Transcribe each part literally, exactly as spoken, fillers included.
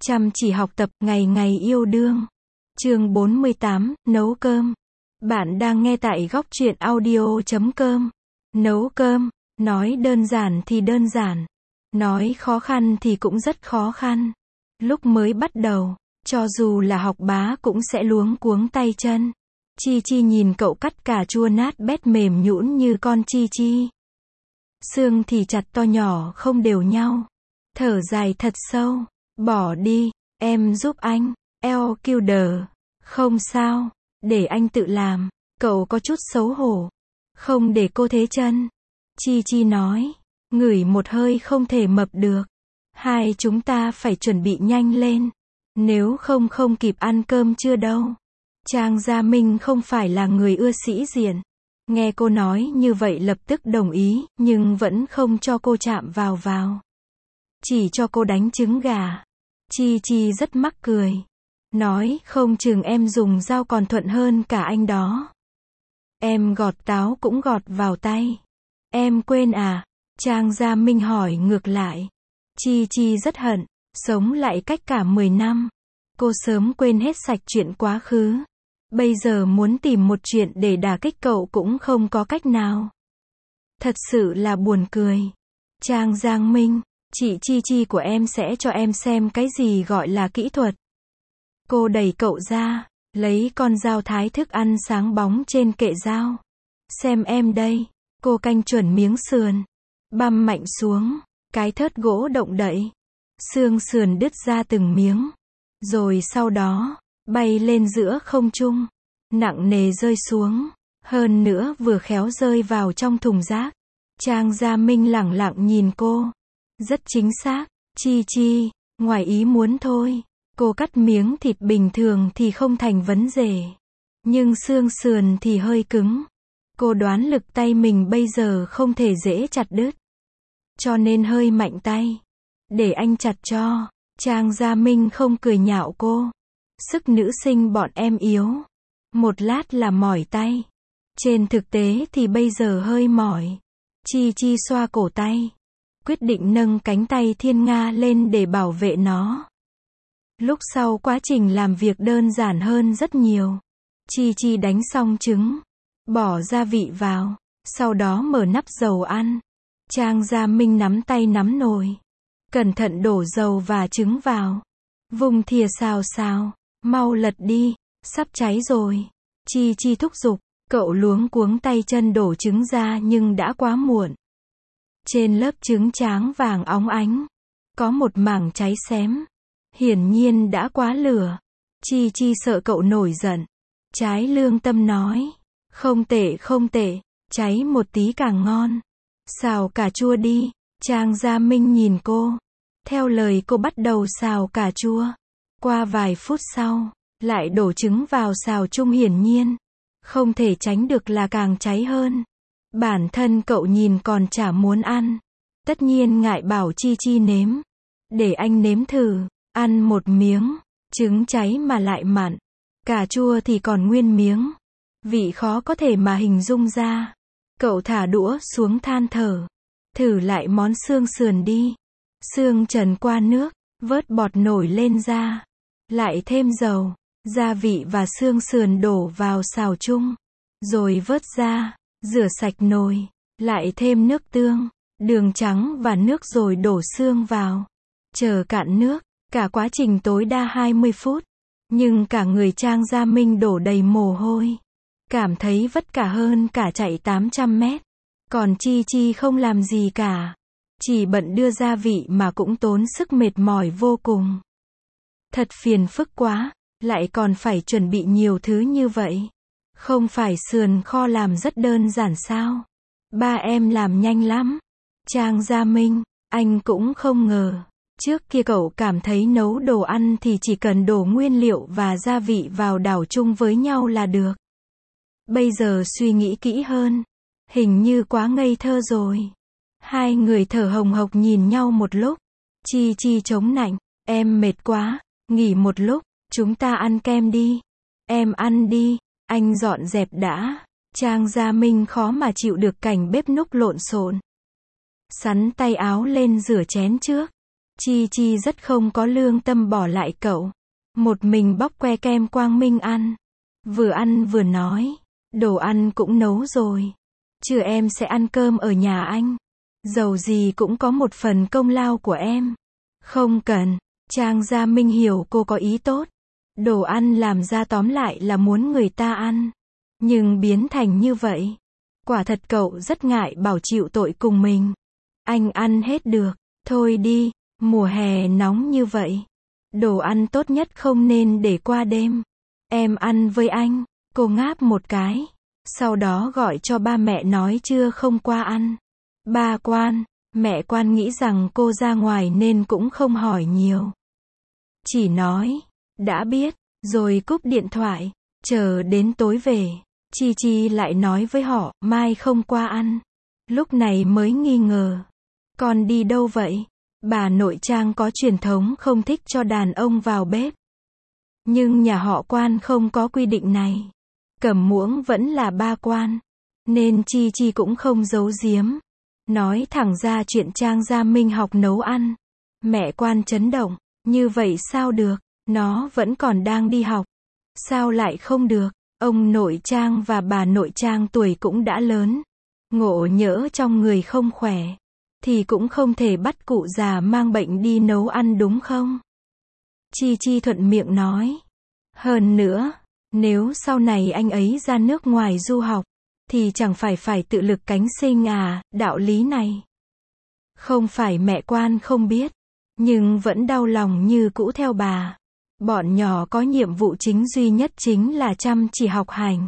Chăm chỉ học tập, ngày ngày yêu đương. Chương bốn mươi tám, nấu cơm. Bạn đang nghe tại góc truyện audio chấm com. Nấu cơm, nói đơn giản thì đơn giản, nói khó khăn thì cũng rất khó khăn. Lúc mới bắt đầu, cho dù là học bá cũng sẽ luống cuống tay chân. Chi Chi nhìn cậu cắt cà chua nát bét mềm nhũn như con Chi Chi. Xương thì chặt to nhỏ không đều nhau. Thở dài thật sâu. Bỏ đi, em giúp anh. Eo kêu đờ. Không sao, để anh tự làm. Cậu có chút xấu hổ. Không để cô thế chân. Chi Chi nói. Ngửi một hơi không thể mập được. Hai chúng ta phải chuẩn bị nhanh lên. Nếu không không kịp ăn cơm trưa đâu. Trang Gia Minh không phải là người ưa sĩ diện. Nghe cô nói như vậy lập tức đồng ý, nhưng vẫn không cho cô chạm vào vào. Chỉ cho cô đánh trứng gà. Chi Chi rất mắc cười. Nói, không chừng em dùng dao còn thuận hơn cả anh đó. Em gọt táo cũng gọt vào tay. Em quên à? Trang Gia Minh hỏi ngược lại. Chi Chi rất hận, sống lại cách cả mười năm. Cô sớm quên hết sạch chuyện quá khứ. Bây giờ muốn tìm một chuyện để đả kích cậu cũng không có cách nào. Thật sự là buồn cười. Trang Giang Minh, chị Chi Chi của em sẽ cho em xem cái gì gọi là kỹ thuật. Cô đẩy cậu ra, lấy con dao thái thức ăn sáng bóng trên kệ dao. Xem em đây, cô canh chuẩn miếng sườn. Băm mạnh xuống, cái thớt gỗ động đậy. Xương sườn đứt ra từng miếng. Rồi sau đó, bay lên giữa không trung, nặng nề rơi xuống, hơn nữa vừa khéo rơi vào trong thùng rác. Trang Gia Minh lẳng lặng nhìn cô. Rất chính xác, Chi Chi, ngoài ý muốn thôi. Cô cắt miếng thịt bình thường thì không thành vấn đề. Nhưng xương sườn thì hơi cứng. Cô đoán lực tay mình bây giờ không thể dễ chặt đứt. Cho nên hơi mạnh tay. Để anh chặt cho. Trang Gia Minh không cười nhạo cô. Sức nữ sinh bọn em yếu. Một lát là mỏi tay. Trên thực tế thì bây giờ hơi mỏi. Chi Chi xoa cổ tay. Quyết định nâng cánh tay thiên nga lên để bảo vệ nó. Lúc sau quá trình làm việc đơn giản hơn rất nhiều. Chi Chi đánh xong trứng. Bỏ gia vị vào. Sau đó mở nắp dầu ăn. Trang Gia Minh nắm tay nắm nồi. Cẩn thận đổ dầu và trứng vào. Vùng thìa xào xào. Mau lật đi. Sắp cháy rồi. Chi Chi thúc giục. Cậu luống cuống tay chân đổ trứng ra nhưng đã quá muộn. Trên lớp trứng tráng vàng óng ánh. Có một mảng cháy xém. Hiển nhiên đã quá lửa. Chi Chi sợ cậu nổi giận. Trái lương tâm nói. Không tệ không tệ. Cháy một tí càng ngon. Xào cà chua đi. Trang Gia Minh nhìn cô. Theo lời cô bắt đầu xào cà chua. Qua vài phút sau, lại đổ trứng vào xào chung hiển nhiên. Không thể tránh được là càng cháy hơn. Bản thân cậu nhìn còn chả muốn ăn. Tất nhiên ngại bảo Chi Chi nếm. Để anh nếm thử. Ăn một miếng. Trứng cháy mà lại mặn. Cà chua thì còn nguyên miếng. Vị khó có thể mà hình dung ra. Cậu thả đũa xuống than thở. Thử lại món xương sườn đi. Xương trần qua nước. Vớt bọt nổi lên ra. Lại thêm dầu. Gia vị và xương sườn đổ vào xào chung. Rồi vớt ra. Rửa sạch nồi. Lại thêm nước tương. Đường trắng và nước rồi đổ xương vào. Chờ cạn nước. Cả quá trình tối đa hai mươi phút. Nhưng cả người Trang Gia Minh đổ đầy mồ hôi. Cảm thấy vất cả hơn cả chạy tám trăm mét. Còn Chi Chi không làm gì cả. Chỉ bận đưa gia vị mà cũng tốn sức mệt mỏi vô cùng. Thật phiền phức quá. Lại còn phải chuẩn bị nhiều thứ như vậy. Không phải sườn kho làm rất đơn giản sao? Ba em làm nhanh lắm. Trang Gia Minh, anh cũng không ngờ. Trước kia cậu cảm thấy nấu đồ ăn thì chỉ cần đổ nguyên liệu và gia vị vào đảo chung với nhau là được. Bây giờ suy nghĩ kỹ hơn. Hình như quá ngây thơ rồi. Hai người thở hồng hộc nhìn nhau một lúc. Chi Chi chống nạnh. Em mệt quá. Nghỉ một lúc. Chúng ta ăn kem đi. Em ăn đi. Anh dọn dẹp đã. Trang Gia Minh khó mà chịu được cảnh bếp núc lộn xộn. Sắn tay áo lên rửa chén trước. Chi Chi rất không có lương tâm bỏ lại cậu. Một mình bóc que kem Quang Minh ăn. Vừa ăn vừa nói. Đồ ăn cũng nấu rồi. Trưa em sẽ ăn cơm ở nhà anh. Dầu gì cũng có một phần công lao của em. Không cần. Trang Gia Minh hiểu cô có ý tốt. Đồ ăn làm ra tóm lại là muốn người ta ăn. Nhưng biến thành như vậy. Quả thật cậu rất ngại bảo chịu tội cùng mình. Anh ăn hết được. Thôi đi, mùa hè nóng như vậy. Đồ ăn tốt nhất không nên để qua đêm. Em ăn với anh. Cô ngáp một cái. Sau đó gọi cho ba mẹ nói trưa không qua ăn. Ba Quan, mẹ Quan nghĩ rằng cô ra ngoài nên cũng không hỏi nhiều. Chỉ nói, đã biết, rồi cúp điện thoại, chờ đến tối về. Chi Chi lại nói với họ, mai không qua ăn. Lúc này mới nghi ngờ. Con đi đâu vậy? Bà nội Trang có truyền thống không thích cho đàn ông vào bếp. Nhưng nhà họ Quan không có quy định này. Cẩm muỗng vẫn là ba Quan. Nên Chi Chi cũng không giấu giếm. Nói thẳng ra chuyện Trang Gia Minh học nấu ăn. Mẹ Quan chấn động. Như vậy sao được? Nó vẫn còn đang đi học. Sao lại không được? Ông nội Trang và bà nội Trang tuổi cũng đã lớn. Ngộ nhỡ trong người không khỏe. Thì cũng không thể bắt cụ già mang bệnh đi nấu ăn đúng không? Chi Chi thuận miệng nói. Hơn nữa, nếu sau này anh ấy ra nước ngoài du học, thì chẳng phải phải tự lực cánh sinh à, đạo lý này. Không phải mẹ Quan không biết, nhưng vẫn đau lòng như cũ theo bà. Bọn nhỏ có nhiệm vụ chính duy nhất chính là chăm chỉ học hành.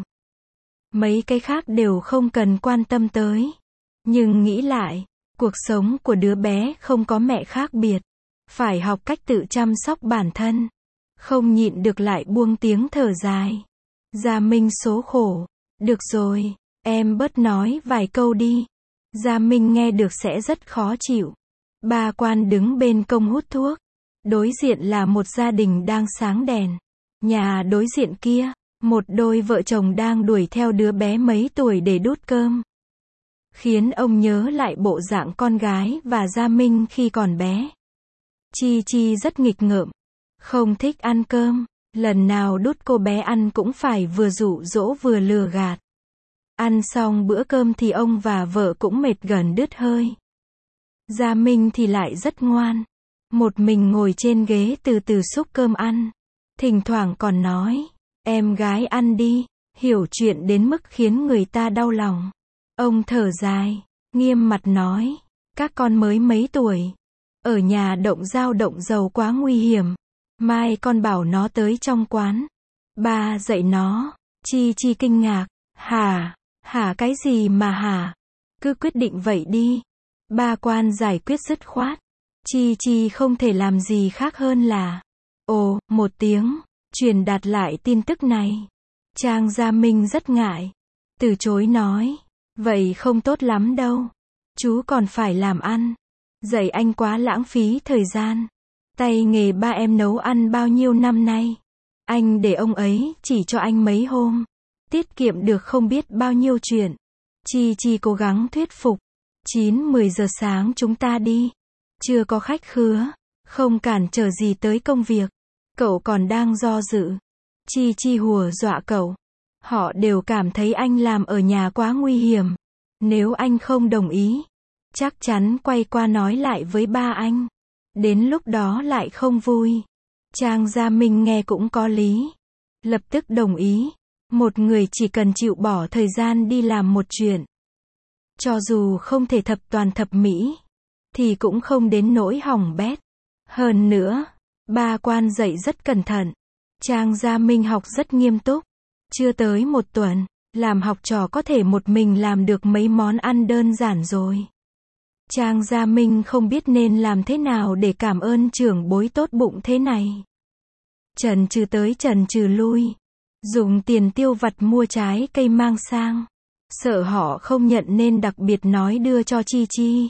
Mấy cái khác đều không cần quan tâm tới. Nhưng nghĩ lại, cuộc sống của đứa bé không có mẹ khác biệt. Phải học cách tự chăm sóc bản thân. Không nhịn được lại buông tiếng thở dài. Gia Minh số khổ. Được rồi, em bớt nói vài câu đi. Gia Minh nghe được sẽ rất khó chịu. Ba Quan đứng bên công hút thuốc. Đối diện là một gia đình đang sáng đèn. Nhà đối diện kia, một đôi vợ chồng đang đuổi theo đứa bé mấy tuổi để đút cơm. Khiến ông nhớ lại bộ dạng con gái và Gia Minh khi còn bé. Chi Chi rất nghịch ngợm. Không thích ăn cơm. Lần nào đút cô bé ăn cũng phải vừa dụ dỗ vừa lừa gạt. Ăn xong bữa cơm thì ông và vợ cũng mệt gần đứt hơi. Gia Minh thì lại rất ngoan. Một mình ngồi trên ghế từ từ xúc cơm ăn. Thỉnh thoảng còn nói, em gái ăn đi, hiểu chuyện đến mức khiến người ta đau lòng. Ông thở dài, nghiêm mặt nói, các con mới mấy tuổi. Ở nhà động dao động dầu quá nguy hiểm. Mai con bảo nó tới trong quán. Ba dạy nó. Chi Chi kinh ngạc. Hả? Hả cái gì mà hả? Cứ quyết định vậy đi. Ba Quan giải quyết dứt khoát. Chi Chi không thể làm gì khác hơn là ồ, một tiếng, truyền đạt lại tin tức này. Trang Gia Minh rất ngại. Từ chối nói. Vậy không tốt lắm đâu. Chú còn phải làm ăn. Dạy anh quá lãng phí thời gian. Tay nghề ba em nấu ăn bao nhiêu năm nay. Anh để ông ấy chỉ cho anh mấy hôm. Tiết kiệm được không biết bao nhiêu chuyện. Chi Chi cố gắng thuyết phục. chín mười giờ sáng chúng ta đi. Chưa có khách khứa. Không cản trở gì tới công việc. Cậu còn đang do dự. Chi Chi hùa dọa cậu. Họ đều cảm thấy anh làm ở nhà quá nguy hiểm. Nếu anh không đồng ý, chắc chắn quay qua nói lại với ba anh. Đến lúc đó lại không vui. Trang Gia Minh nghe cũng có lý. Lập tức đồng ý. Một người chỉ cần chịu bỏ thời gian đi làm một chuyện. Cho dù không thể thập toàn thập mỹ, thì cũng không đến nỗi hỏng bét. Hơn nữa, ba Quan dạy rất cẩn thận. Trang Gia Minh học rất nghiêm túc. Chưa tới một tuần, làm học trò có thể một mình làm được mấy món ăn đơn giản rồi. Trang Gia Minh không biết nên làm thế nào để cảm ơn trưởng bối tốt bụng thế này. Trần trừ tới trần trừ lui. Dùng tiền tiêu vặt mua trái cây mang sang. Sợ họ không nhận nên đặc biệt nói đưa cho Chi Chi.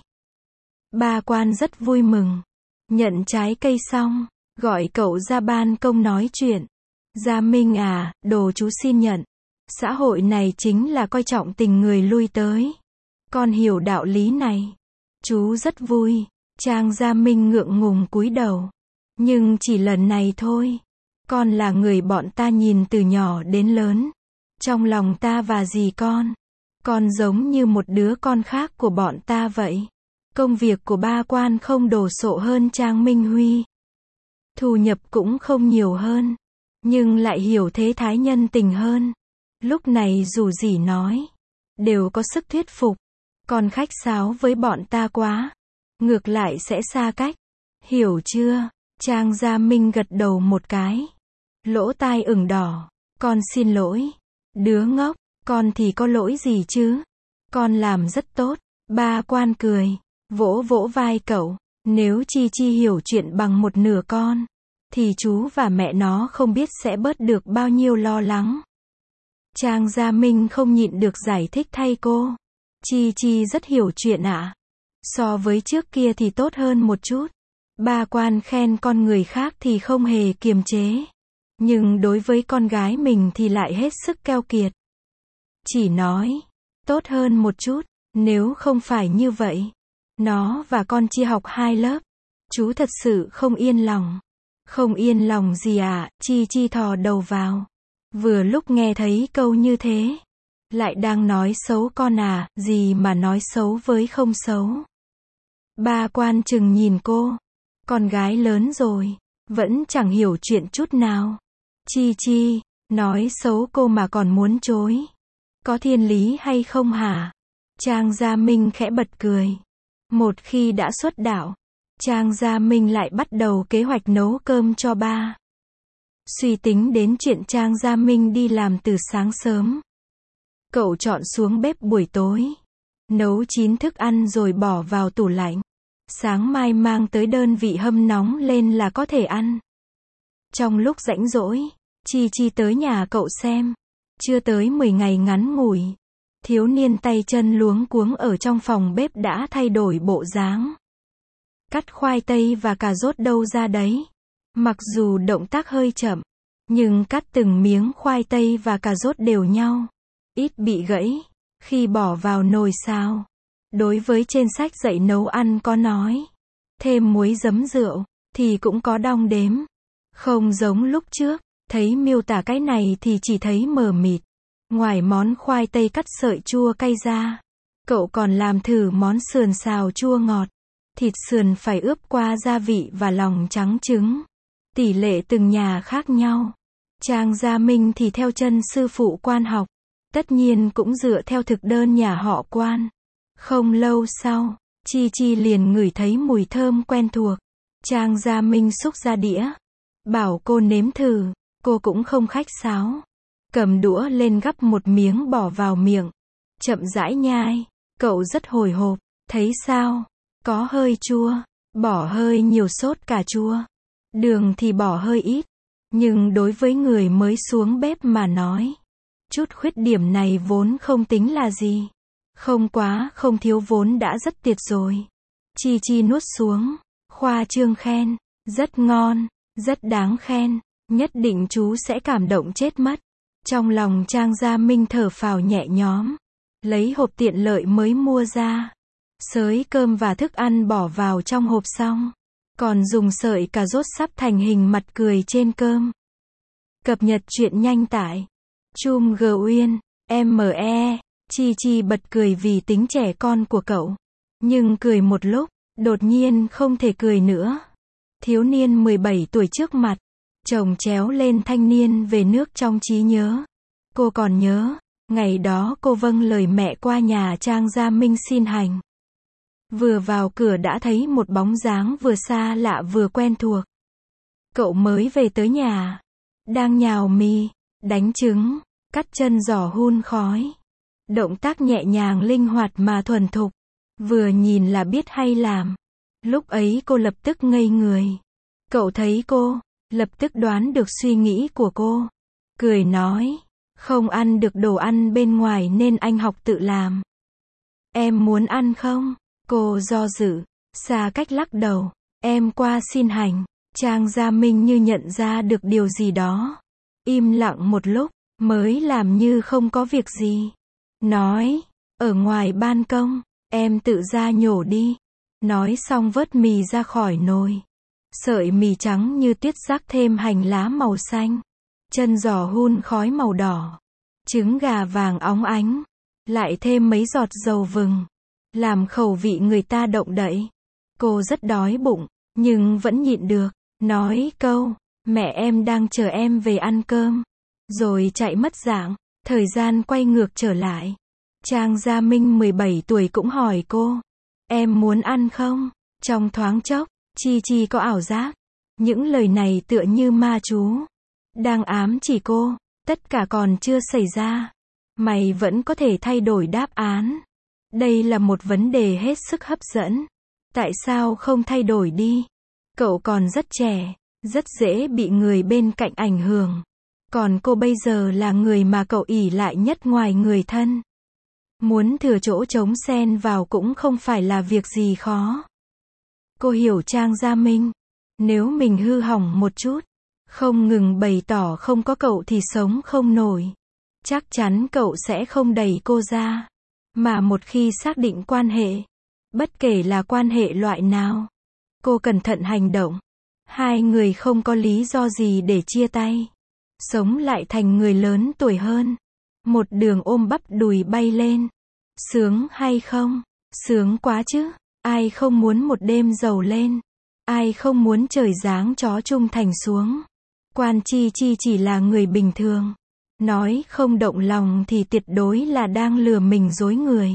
Ba Quan rất vui mừng. Nhận trái cây xong, gọi cậu ra ban công nói chuyện. Gia Minh à, đồ chú xin nhận. Xã hội này chính là coi trọng tình người lui tới. Con hiểu đạo lý này. Chú rất vui. Trang Gia Minh ngượng ngùng cúi đầu. Nhưng chỉ lần này thôi. Con là người bọn ta nhìn từ nhỏ đến lớn. Trong lòng ta và dì con. Con giống như một đứa con khác của bọn ta vậy. Công việc của ba quan không đồ sộ hơn Trang Minh Huy. Thu nhập cũng không nhiều hơn. Nhưng lại hiểu thế thái nhân tình hơn. Lúc này dù gì nói. Đều có sức thuyết phục. Còn khách sáo với bọn ta quá. Ngược lại sẽ xa cách. Hiểu chưa? Trang Gia Minh gật đầu một cái. Lỗ tai ửng đỏ. Con xin lỗi. Đứa ngốc. Con thì có lỗi gì chứ? Con làm rất tốt. Ba quan cười. Vỗ vỗ vai cậu. Nếu Chi Chi hiểu chuyện bằng một nửa con. Thì chú và mẹ nó không biết sẽ bớt được bao nhiêu lo lắng. Trang Gia Minh không nhịn được giải thích thay cô. Chi Chi rất hiểu chuyện ạ. À. So với trước kia thì tốt hơn một chút. Ba quan khen con người khác thì không hề kiềm chế. Nhưng đối với con gái mình thì lại hết sức keo kiệt. Chỉ nói, tốt hơn một chút, nếu không phải như vậy. Nó và con chia học hai lớp. Chú thật sự không yên lòng. Không yên lòng gì à, Chi Chi thò đầu vào. Vừa lúc nghe thấy câu như thế. Lại đang nói xấu con à, gì mà nói xấu với không xấu. Ba quan chừng nhìn cô. Con gái lớn rồi, vẫn chẳng hiểu chuyện chút nào. Chi Chi, nói xấu cô mà còn muốn chối. Có thiên lý hay không hả? Trang Gia Minh khẽ bật cười. Một khi đã xuất đạo, Trang Gia Minh lại bắt đầu kế hoạch nấu cơm cho ba. Suy tính đến chuyện Trang Gia Minh đi làm từ sáng sớm. Cậu chọn xuống bếp buổi tối. Nấu chín thức ăn rồi bỏ vào tủ lạnh. Sáng mai mang tới đơn vị hâm nóng lên là có thể ăn. Trong lúc rảnh rỗi, Chi Chi tới nhà cậu xem. Chưa tới mười ngày ngắn ngủi. Thiếu niên tay chân luống cuống ở trong phòng bếp đã thay đổi bộ dáng. Cắt khoai tây và cà rốt đâu ra đấy. Mặc dù động tác hơi chậm, nhưng cắt từng miếng khoai tây và cà rốt đều nhau. Ít bị gãy, khi bỏ vào nồi xào. Đối với trên sách dạy nấu ăn có nói, thêm muối giấm rượu, thì cũng có đong đếm. Không giống lúc trước, thấy miêu tả cái này thì chỉ thấy mờ mịt. Ngoài món khoai tây cắt sợi chua cay ra, cậu còn làm thử món sườn xào chua ngọt. Thịt sườn phải ướp qua gia vị và lòng trắng trứng. Tỷ lệ từng nhà khác nhau. Trang Gia Minh thì theo chân sư phụ quan học. Tất nhiên cũng dựa theo thực đơn nhà họ Quan. Không lâu sau, Chi Chi liền ngửi thấy mùi thơm quen thuộc. Trang Gia Minh xúc ra đĩa. Bảo cô nếm thử. Cô cũng không khách sáo. Cầm đũa lên gắp một miếng bỏ vào miệng. Chậm rãi nhai. Cậu rất hồi hộp. Thấy sao? Có hơi chua. Bỏ hơi nhiều sốt cà chua. Đường thì bỏ hơi ít. Nhưng đối với người mới xuống bếp mà nói, chút khuyết điểm này vốn không tính là gì. Không quá, không thiếu vốn đã rất tuyệt rồi. Chi Chi nuốt xuống. Khoa trương khen. Rất ngon. Rất đáng khen. Nhất định chú sẽ cảm động chết mất. Trong lòng Trang Gia Minh thở phào nhẹ nhõm. Lấy hộp tiện lợi mới mua ra. Xới cơm và thức ăn bỏ vào trong hộp xong. Còn dùng sợi cà rốt sắp thành hình mặt cười trên cơm. Cập nhật truyện nhanh tại Chum G Uyên, M E. Chi Chi bật cười vì tính trẻ con của cậu. Nhưng cười một lúc, đột nhiên không thể cười nữa. Thiếu niên mười bảy tuổi trước mặt, chồng chéo lên thanh niên về nước trong trí nhớ. Cô còn nhớ, ngày đó cô vâng lời mẹ qua nhà Trang Gia Minh xin hành. Vừa vào cửa đã thấy một bóng dáng vừa xa lạ vừa quen thuộc. Cậu mới về tới nhà, đang nhào mì, đánh trứng, cắt chân giò hun khói. Động tác nhẹ nhàng linh hoạt mà thuần thục. Vừa nhìn là biết hay làm. Lúc ấy cô lập tức ngây người. Cậu thấy cô, lập tức đoán được suy nghĩ của cô. Cười nói, không ăn được đồ ăn bên ngoài nên anh học tự làm. Em muốn ăn không? Cô do dự, xa cách lắc đầu. Em qua xin hành. Trang Gia Minh như nhận ra được điều gì đó. Im lặng một lúc, mới làm như không có việc gì. Nói, ở ngoài ban công, em tự ra nhổ đi. Nói xong vớt mì ra khỏi nồi. Sợi mì trắng như tuyết rắc thêm hành lá màu xanh. Chân giò hun khói màu đỏ. Trứng gà vàng óng ánh. Lại thêm mấy giọt dầu vừng. Làm khẩu vị người ta động đậy. Cô rất đói bụng, nhưng vẫn nhịn được. Nói câu, mẹ em đang chờ em về ăn cơm. Rồi chạy mất dạng. Thời gian quay ngược trở lại. Trang Gia Minh mười bảy tuổi cũng hỏi cô. Em muốn ăn không? Trong thoáng chốc, Chi Chi có ảo giác. Những lời này tựa như ma chú. Đang ám chỉ cô. Tất cả còn chưa xảy ra. Mày vẫn có thể thay đổi đáp án. Đây là một vấn đề hết sức hấp dẫn. Tại sao không thay đổi đi? Cậu còn rất trẻ. Rất dễ bị người bên cạnh ảnh hưởng. Còn cô bây giờ là người mà cậu ỷ lại nhất ngoài người thân. Muốn thừa chỗ trống xen vào cũng không phải là việc gì khó. Cô hiểu Trang Gia Minh. Nếu mình hư hỏng một chút, không ngừng bày tỏ không có cậu thì sống không nổi. Chắc chắn cậu sẽ không đẩy cô ra. Mà một khi xác định quan hệ, bất kể là quan hệ loại nào, cô cẩn thận hành động. Hai người không có lý do gì để chia tay. Sống lại thành người lớn tuổi hơn. Một đường ôm bắp đùi bay lên. Sướng hay không? Sướng quá chứ. Ai không muốn một đêm giàu lên? Ai không muốn trời giáng chó trung thành xuống? Quan Chi Chi chỉ là người bình thường. Nói không động lòng thì tuyệt đối là đang lừa mình dối người.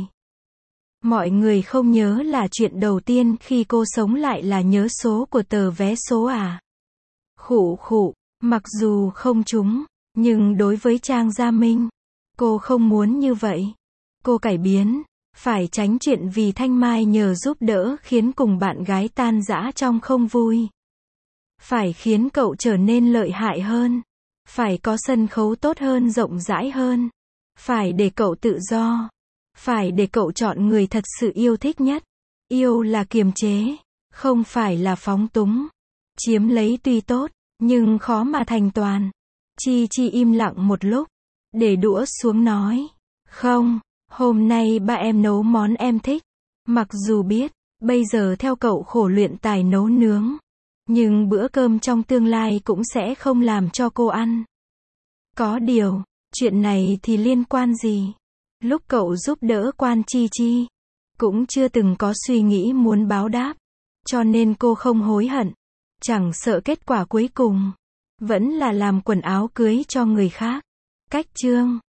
Mọi người không nhớ là chuyện đầu tiên khi cô sống lại là nhớ số của tờ vé số à? Khụ khụ, mặc dù không trúng, nhưng đối với Trang Gia Minh, cô không muốn như vậy. Cô cải biến, phải tránh chuyện vì Thanh Mai nhờ giúp đỡ khiến cùng bạn gái tan rã trong không vui. Phải khiến cậu trở nên lợi hại hơn. Phải có sân khấu tốt hơn, rộng rãi hơn. Phải để cậu tự do. Phải để cậu chọn người thật sự yêu thích nhất. Yêu là kiềm chế, không phải là phóng túng. Chiếm lấy tuy tốt, nhưng khó mà thành toàn. Chi Chi im lặng một lúc, để đũa xuống nói. Không, hôm nay ba em nấu món em thích. Mặc dù biết, bây giờ theo cậu khổ luyện tài nấu nướng. Nhưng bữa cơm trong tương lai cũng sẽ không làm cho cô ăn. Có điều, chuyện này thì liên quan gì? Lúc cậu giúp đỡ Quan Chi Chi, cũng chưa từng có suy nghĩ muốn báo đáp. Cho nên cô không hối hận. Chẳng sợ kết quả cuối cùng vẫn là làm quần áo cưới cho người khác. Cách chương